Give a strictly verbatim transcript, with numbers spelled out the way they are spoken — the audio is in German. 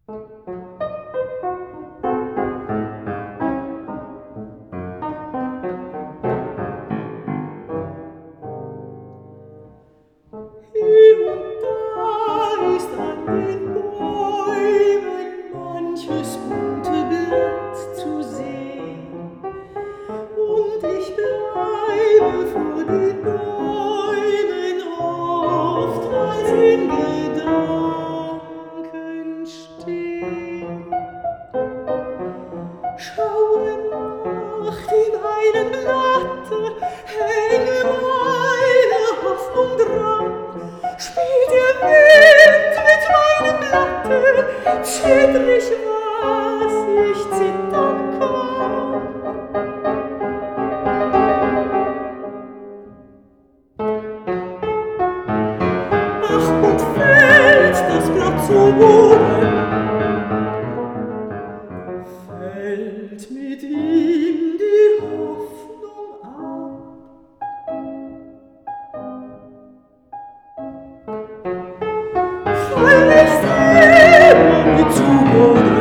Hier und da ist an den Bäumen manches bunte Blatt zu sehen, und ich bleibe vor den Bäumen oftmals in Gedanken stehen. Schaue nach dem einen Blatte, hänge meine Hoffnung dran. Spielt der Wind mit meinem Blatte, zitter ich, was ich zittern kann. Ach, und fällt das Blatt zu Boden, fällt mit ihm die Hoffnung ab. Fall ich selber mit zu Boden,